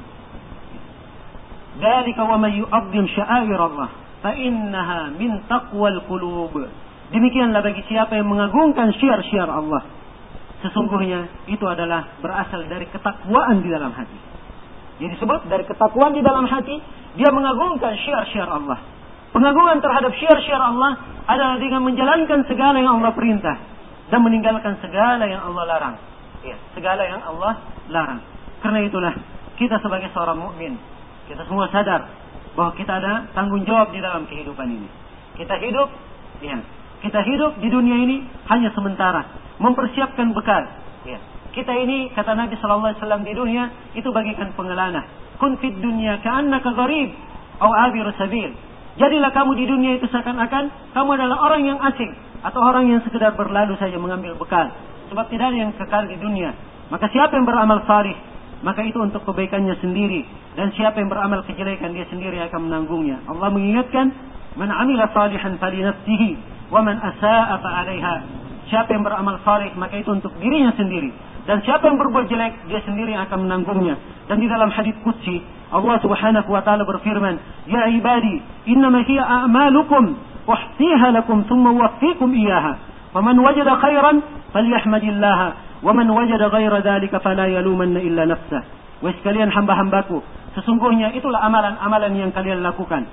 "Dzalika wa may yu'azzim sya'air Allah, fa innaha min taqwal qulub." Demikianlah bagi siapa yang mengagungkan syiar-syiar Allah, sesungguhnya itu adalah berasal dari ketakwaan di dalam hati. Jadi disebut dari ketakwaan di dalam hati, dia mengagungkan syiar-syiar Allah. Pengagungan terhadap syiar-syiar Allah adalah dengan menjalankan segala yang Allah perintah dan meninggalkan segala yang Allah larang. Ya, segala yang Allah larang. Karena itulah kita sebagai seorang mukmin, kita semua sadar bahwa kita ada tanggung jawab di dalam kehidupan ini. Kita hidup di dunia ini hanya sementara, mempersiapkan bekal. Ya. Kita ini, kata Nabi sallallahu alaihi wasallam, di dunia itu bagikan pengelana. Kun fid dunya ka'annaka gharib aw abir sabil. Jadilah kamu di dunia itu seakan-akan kamu adalah orang yang asing atau orang yang sekedar berlalu saja mengambil bekal. Sebab tidak ada yang kekal di dunia. Maka siapa yang beramal salih, maka itu untuk kebaikannya sendiri, dan siapa yang beramal kejelekan dia sendiri akan menanggungnya. Allah mengingatkan, "Man 'amila salihan falinafsihi wa man asaa'a fa'alaiha." Siapa yang beramal saleh maka itu untuk dirinya sendiri, dan siapa yang berbuat jelek dia sendiri yang akan menanggungnya. Dan di dalam hadits qudsi Allah Subhanahu wa taala berfirman, "Ya ibadi, innama hiya a'malukum uhsiha lakum thumma uwaffikum iyyaha. Faman wajada khairan falyahmadillaha wa man wajada ghaira dzalika fala yalumanna illa nafsah." Wahai sekalian hamba-hambaku, sesungguhnya itulah amalan-amalan yang kalian lakukan.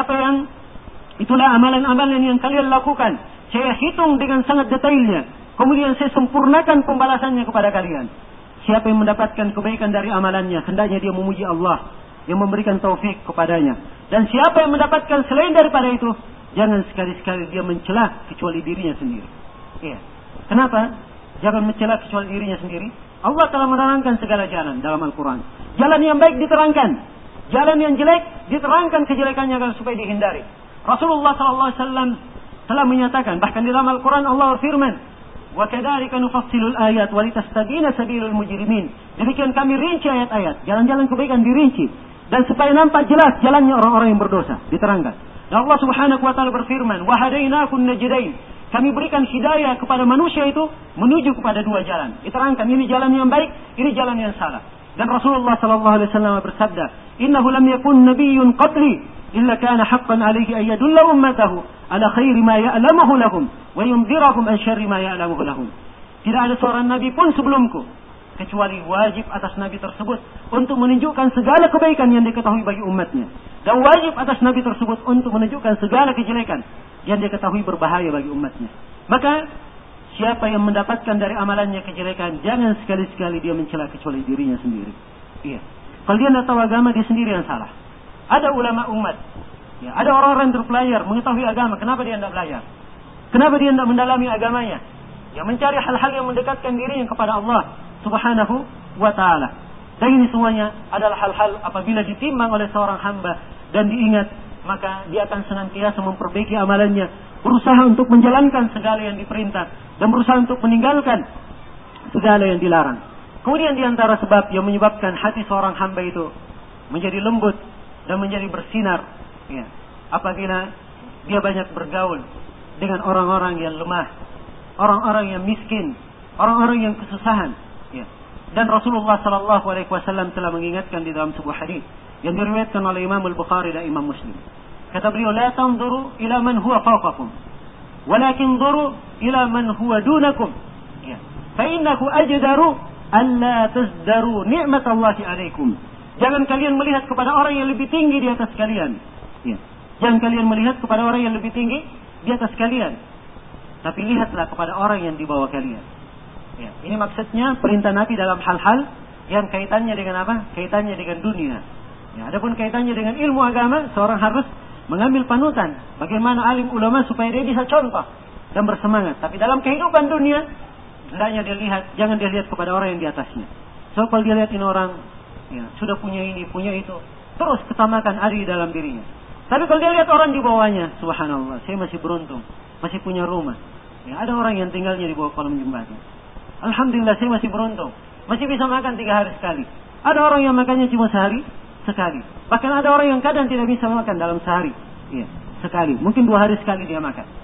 Itulah amalan-amalan yang kalian lakukan. Saya hitung dengan sangat detailnya. Kemudian saya sempurnakan pembalasannya kepada kalian. Siapa yang mendapatkan kebaikan dari amalannya, hendaknya dia memuji Allah yang memberikan taufik kepadanya. Dan siapa yang mendapatkan selain daripada itu, jangan sekali-sekali dia mencela kecuali dirinya sendiri. Iya. Kenapa? Jangan mencela kecuali dirinya sendiri. Allah telah menerangkan segala jalan dalam Al-Quran. Jalan yang baik diterangkan. Jalan yang jelek diterangkan kejelekannya agar supaya dihindari. Rasulullah SAW telah menyatakan, bahkan di dalam Al-Quran Allah berfirman, "Wa kadzalika nufassilul ayat wa litastabina sabilul mujrimin." Demikian kami rinci ayat-ayat, jalan-jalan kebaikan dirinci, dan supaya nampak jelas jalannya orang-orang yang berdosa, diterangkan. Dan Allah Subhanahu wa taala berfirman, "Wa hadainakun najdain." Kami berikan hidayah kepada manusia itu menuju kepada dua jalan. Diterangkan ini jalan yang baik, ini jalan yang salah. Dan Rasulullah sallallahu alaihi wasallam bersabda, "Innahu lam yakun nabiyyun qabli illa kana haqqan alaihi an yadulla ummatahu ala khairi ma ya'lamuhu lahum wa yunzirahum an syarri ma ya'lamuhu lahum." Tidak ada seorang nabi pun sebelumku kecuali wajib atas nabi tersebut untuk menunjukkan segala kebaikan yang diketahui bagi umatnya, dan wajib atas nabi tersebut untuk menunjukkan segala kejelekan yang diketahui berbahaya bagi umatnya. Maka siapa yang mendapatkan dari amalannya kejelekan, jangan sekali-sekali dia mencela kecuali dirinya sendiri. Iya. Kalau dia tidak tahu agama, dia sendiri yang salah. Ada ulama umat, ya, ada orang-orang terpelajar mengetahui agama. Kenapa dia tidak belajar? Kenapa dia tidak mendalami agamanya? Ya, mencari hal-hal yang mendekatkan dirinya kepada Allah Subhanahu wa taala. Dan ini semuanya adalah hal-hal apabila ditimbang oleh seorang hamba dan diingat, maka dia akan senantiasa memperbaiki amalannya, berusaha untuk menjalankan segala yang diperintah dan berusaha untuk meninggalkan segala yang dilarang. Kemudian di antara sebab yang menyebabkan hati seorang hamba itu menjadi lembut dan menjadi bersinar, ya, apabila dia banyak bergaul dengan orang-orang yang lemah, orang-orang yang miskin, orang-orang yang kesusahan, ya. Dan Rasulullah sallallahu alaihi wasallam telah mengingatkan di dalam sebuah hadis yang diriwayatkan oleh Imam Al-Bukhari dan Imam Muslim. Kata beliau, "La tanzuru ila man huwa fawqakum, walakin zuru ila man huwa dunakum. Ya. Fa innahu ajdaru alla tazdaru ni'matallahi 'alaikum." Jangan kalian melihat kepada orang yang lebih tinggi di atas kalian. Ya. Jangan kalian melihat kepada orang yang lebih tinggi di atas kalian, tapi lihatlah kepada orang yang di bawah kalian. Ya. Ini maksudnya perintah Nabi dalam hal-hal yang kaitannya dengan apa? Kaitannya dengan dunia. Ya, adapun kaitannya dengan ilmu agama, seorang harus mengambil panutan bagaimana alim ulama supaya dia bisa contoh dan bersemangat. Tapi dalam kehidupan dunia, hendaknya dia lihat, jangan dia lihat kepada orang yang di atasnya. So kalau dia lihat ini orang, ya, sudah punya ini, punya itu, terus ketamakan ada di dalam dirinya. Tapi kalau dia lihat orang di bawahnya, subhanallah, saya masih beruntung, masih punya rumah. Ya, ada orang yang tinggalnya di bawah kolong jembatan. Alhamdulillah, saya masih beruntung, masih bisa makan 3 hari sekali. Ada orang yang makannya cuma sehari sekali. Bahkan ada orang yang kadang tidak bisa makan dalam sehari, ya, sekali. Mungkin 2 hari sekali dia makan.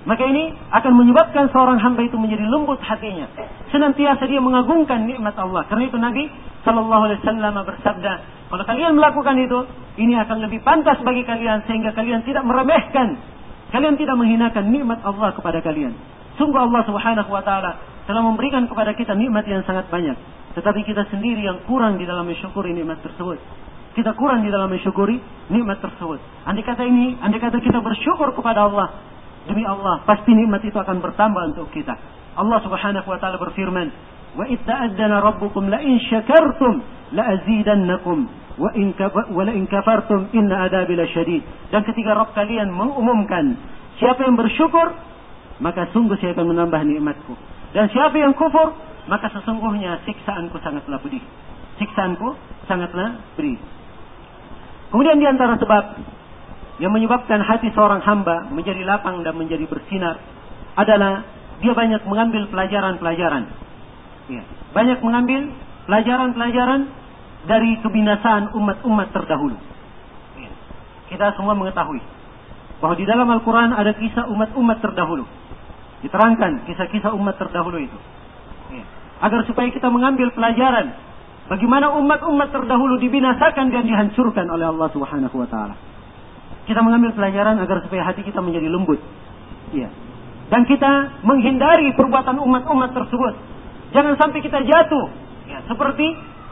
Maka ini akan menyebabkan seorang hamba itu menjadi lembut hatinya. Senantiasa dia mengagungkan nikmat Allah. Karena itu Nabi Sallallahu Alaihi Wasallam bersabda, kalau kalian melakukan itu, ini akan lebih pantas bagi kalian sehingga kalian tidak meremehkan, kalian tidak menghinakan nikmat Allah kepada kalian. Sungguh Allah Subhanahu Wa Taala telah memberikan kepada kita nikmat yang sangat banyak, tetapi kita sendiri yang kurang di dalam mensyukuri nikmat tersebut. Kita kurang di dalam mensyukuri nikmat tersebut. Andai kata kita bersyukur kepada Allah, demi Allah, pasti nikmat itu akan bertambah untuk kita. Allah Subhanahu Wa Taala berfirman, "Wa itta'adzana rabbukum la in syakartum la azidannakum wa la in kafartum inna adzabi lasyadid." Dan ketika Rabb kalian mengumumkan, siapa yang bersyukur, maka sungguh saya akan menambah nikmatku. Dan siapa yang kufur, maka sesungguhnya siksaanku sangatlah pedih. Siksaanku sangatlah pedih. Kemudian di antara sebab yang menyebabkan hati seorang hamba menjadi lapang dan menjadi bersinar adalah dia banyak mengambil pelajaran-pelajaran. Ya, banyak mengambil pelajaran-pelajaran dari kebinasaan umat-umat terdahulu. Ya, kita semua mengetahui bahwa di dalam Al-Quran ada kisah umat-umat terdahulu. Diterangkan kisah-kisah umat terdahulu itu. Ya, agar supaya kita mengambil pelajaran bagaimana umat-umat terdahulu dibinasakan dan dihancurkan oleh Allah Subhanahu Wa Taala. Kita mengambil pelajaran agar supaya hati kita menjadi lembut. Ya. Dan kita menghindari perbuatan umat-umat tersebut. Jangan sampai kita jatuh. Ya, seperti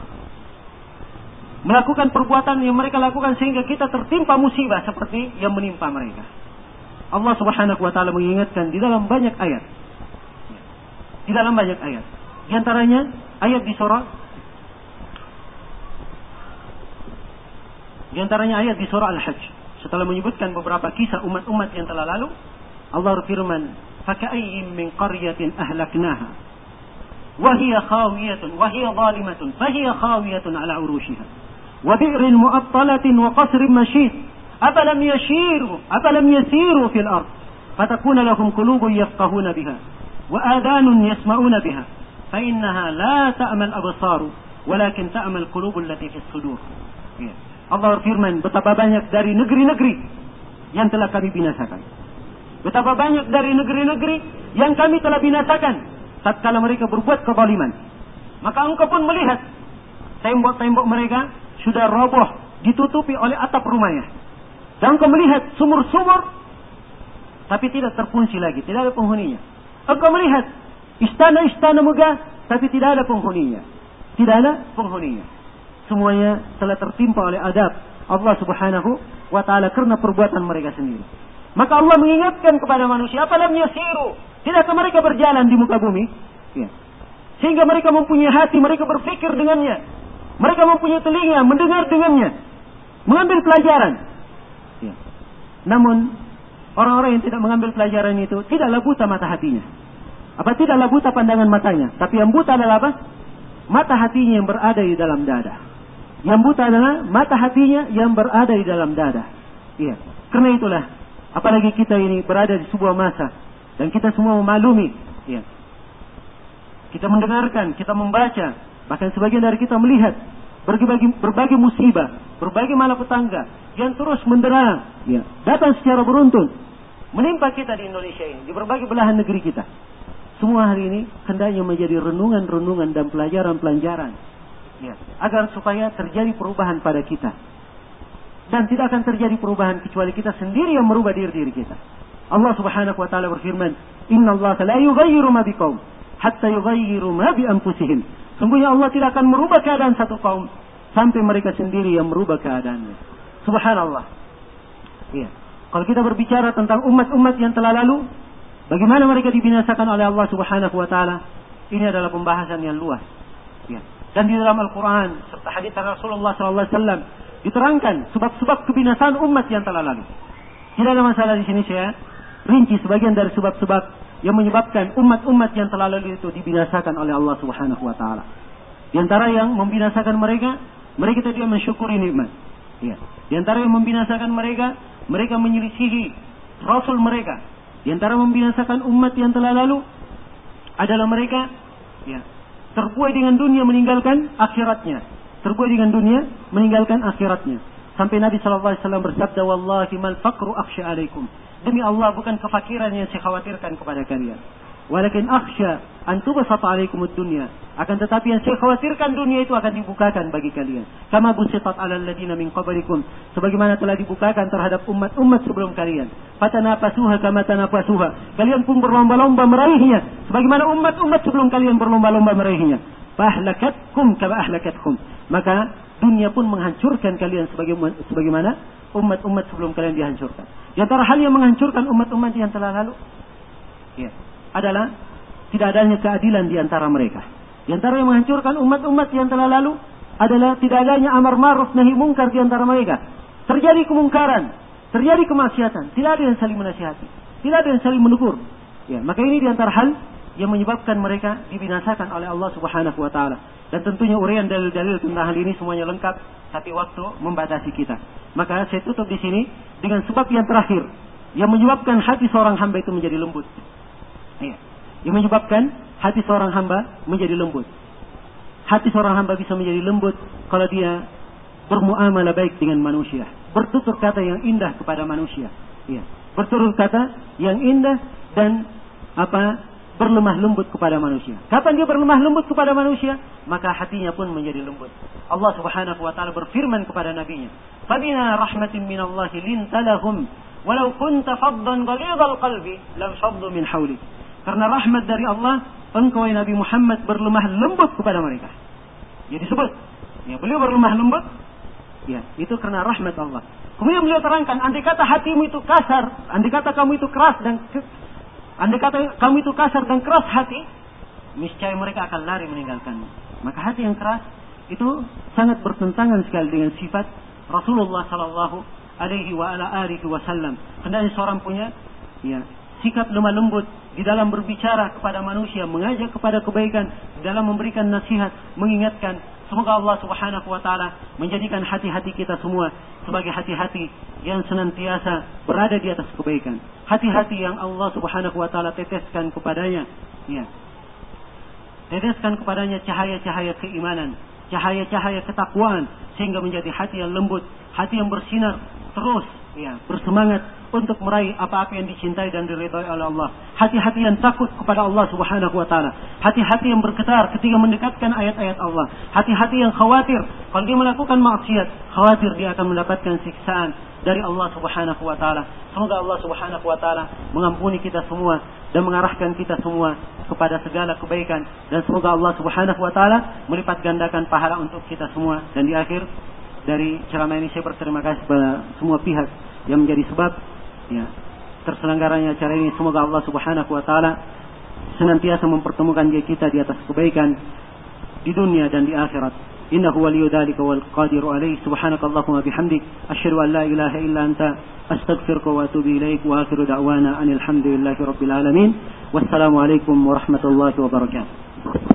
melakukan perbuatan yang mereka lakukan sehingga kita tertimpa musibah seperti yang menimpa mereka. Allah Subhanahu Wa Taala mengingatkan di dalam banyak ayat. Ya. Di dalam banyak ayat. Di antaranya ayat di surah Al-Hajj. Setelah menyebutkan beberapa kisah umat-umat yang telah lalu, Allah berfirman, "Faka'ayyin min qaryatin ahlaknaha wa hiya khawiyatun wa hiya zalimatun fa hiya khawiyatun 'ala 'urushiha wa bi'rin mu'attalatin wa qasrin mashid afalam yasiru fil ard fatakuna lahum qulubun yafqahuna biha wa adhanun yasma'una biha fa innaha la ta'mal absar walakin ta'mal qulubul lati fis sudur." Ya. Allah berfirman, betapa banyak dari negeri-negeri yang telah kami binasakan. Betapa banyak dari negeri-negeri yang kami telah binasakan tatkala mereka berbuat kezaliman. Maka engkau pun melihat tembok-tembok mereka sudah roboh, ditutupi oleh atap rumahnya. Dan engkau melihat sumur-sumur tapi tidak terkunci lagi, tidak ada penghuninya. Engkau melihat istana-istana megah tapi tidak ada penghuninya. Tidak ada penghuninya. Semuanya telah tertimpa oleh adab Allah Subhanahu Wa Taala karena perbuatan mereka sendiri. Maka Allah mengingatkan kepada manusia, apalam yasiru, tidakkah mereka berjalan di muka bumi? Ya. Sehingga mereka mempunyai hati, mereka berfikir dengannya. Mereka mempunyai telinga, mendengar dengannya. Mengambil pelajaran. Ya. Namun orang-orang yang tidak mengambil pelajaran itu tidaklah buta mata hatinya. Tidaklah buta pandangan matanya, tapi yang buta adalah apa? Mata hatinya yang berada di dalam dada. Yang buta adalah mata hatinya yang berada di dalam dada. Iya. Karena itulah, apalagi kita ini berada di sebuah masa dan kita semua memaklumi. Iya. Kita mendengarkan, kita membaca, bahkan sebagian dari kita melihat berbagai musibah, berbagai malapetaka yang terus mendera, ya, datang secara beruntun menimpa kita di Indonesia ini, di berbagai belahan negeri kita. Semua hari ini hendaknya menjadi renungan-renungan dan pelajaran-pelajaran. Ya, agar supaya terjadi perubahan pada kita. Dan tidak akan terjadi perubahan kecuali kita sendiri yang merubah diri kita. Allah Subhanahu Wa Taala berfirman, "Innallaha la yughayyiru ma biqaum hatta yughayyiru ma bi anfusihim." Sungguhnya Allah tidak akan merubah keadaan satu kaum sampai mereka sendiri yang merubah keadaannya. Subhanallah. Ya. Kalau kita berbicara tentang umat-umat yang telah lalu, bagaimana mereka dibinasakan oleh Allah Subhanahu Wa Taala, ini adalah pembahasan yang luas. Ya. Dan di dalam Al-Quran serta hadits Rasulullah SAW diterangkan sebab-sebab kebinasaan umat yang telah lalu. Tidak ada masalah di sini, saya rinci sebagian dari sebab-sebab yang menyebabkan umat-umat yang telah lalu itu dibinasakan oleh Allah Subhanahu Wa Taala. Di antara yang membinasakan mereka tidak mensyukuri nikmat. Ya. Di antara yang membinasakan mereka menyelisihi Rasul mereka. Di antara membinasakan umat yang telah lalu adalah mereka, ya, terbuai dengan dunia meninggalkan akhiratnya. Terbuai dengan dunia meninggalkan akhiratnya. Sampai Nabi SAW bersabda, "Wallahi mal faqru akhsha alaikum Demi Allah, bukan kefakiran yang saya khawatirkan kepada kalian. Walakin akhsha an tubsata alaikumud dunya. Akan tetapi yang saya khawatirkan dunia itu akan dibukakan bagi kalian. Kama busitat alal ladina min qablikum. Sebagaimana telah dibukakan terhadap umat-umat sebelum kalian. Fatanafasuha kama tanafasuha. Kalian pun berlomba-lomba meraihnya. Sebagaimana umat-umat sebelum kalian berlomba-lomba meraihnya. Fahlakatkum kama ahlakatkum. Maka dunia pun menghancurkan kalian sebagaimana umat-umat sebelum kalian dihancurkan. Di antara hal yang menghancurkan umat-umat yang telah lalu, adalah tidak adanya keadilan di antara mereka. Di antara yang menghancurkan umat-umat yang telah lalu adalah tidak adanya amar ma'ruf nahi mungkar di antara mereka. Terjadi kemungkaran, terjadi kemaksiatan, tidak ada yang saling menasihati, tidak ada yang saling menegur. Maka ini di antara hal yang menyebabkan mereka dibinasakan oleh Allah Subhanahu wa taala. Dan tentunya uraian dalil-dalil tentang hal ini semuanya lengkap, tapi waktu membatasi kita. Maka saya tutup di sini dengan sebab yang terakhir yang menyebabkan hati seorang hamba itu menjadi lembut. Yang menyebabkan hati seorang hamba menjadi lembut. Hati seorang hamba bisa menjadi lembut kalau dia bermuamalah baik dengan manusia, bertutur kata yang indah kepada manusia. Bertutur kata yang indah dan berlemah lembut kepada manusia. Kapan dia berlemah lembut kepada manusia, maka hatinya pun menjadi lembut. Allah Subhanahu wa taala berfirman kepada nabinya, "Fabina rahmatin minallahi lintalahum, walau kunta faddan ghalidhal qalbi lam faddu min hawlik." Karena rahmat dari Allah, engkau Nabi Muhammad berlemah lembut kepada mereka. Disebut, beliau berlemah lembut, itu karena rahmat Allah. Kemudian beliau terangkan, andai kata hatimu itu kasar, andai kata kamu itu keras dan keras hati, niscaya mereka akan lari meninggalkanmu. Maka hati yang keras itu sangat bertentangan sekali dengan sifat Rasulullah sallallahu alaihi wasallam. Hendaknya seorang punya sikap lemah lembut di dalam berbicara kepada manusia, mengajak kepada kebaikan, dalam memberikan nasihat, mengingatkan. Semoga Allah Subhanahu wa taala menjadikan hati-hati kita semua sebagai hati-hati yang senantiasa berada di atas kebaikan. Hati-hati yang Allah Subhanahu wa taala teteskan kepadanya, teteskan kepadanya cahaya-cahaya keimanan, cahaya-cahaya ketakwaan, sehingga menjadi hati yang lembut, hati yang bersinar terus, bersemangat untuk meraih apa-apa yang dicintai dan diridhai oleh Allah. Hati-hati yang takut kepada Allah Subhanahu wa taala. Hati-hati yang bergetar ketika mendekatkan ayat-ayat Allah. Hati-hati yang khawatir kalau dia melakukan maksiat, khawatir dia akan mendapatkan siksaan dari Allah Subhanahu wa taala. Semoga Allah Subhanahu wa taala mengampuni kita semua dan mengarahkan kita semua kepada segala kebaikan, dan semoga Allah Subhanahu wa taala melipat gandakan pahala untuk kita semua. Dan di akhir dari ceramah ini saya berterima kasih kepada semua pihak yang menjadi sebab terselenggaranya acara ini. Semoga Allah Subhanahu wa taala senantiasa mempertemukan kita di atas kebaikan di dunia dan di akhirat. Innahu waliyyu dzalika wal qadiru alaihi. Subhanakallahumma bihamdik asyhadu an la ilaha illa anta astaghfiruka wa atubu ilaik. Wa akhiru da'wana anil hamdulillahi rabbil alamin. Wassalamu alaikum warahmatullahi wabarakatuh.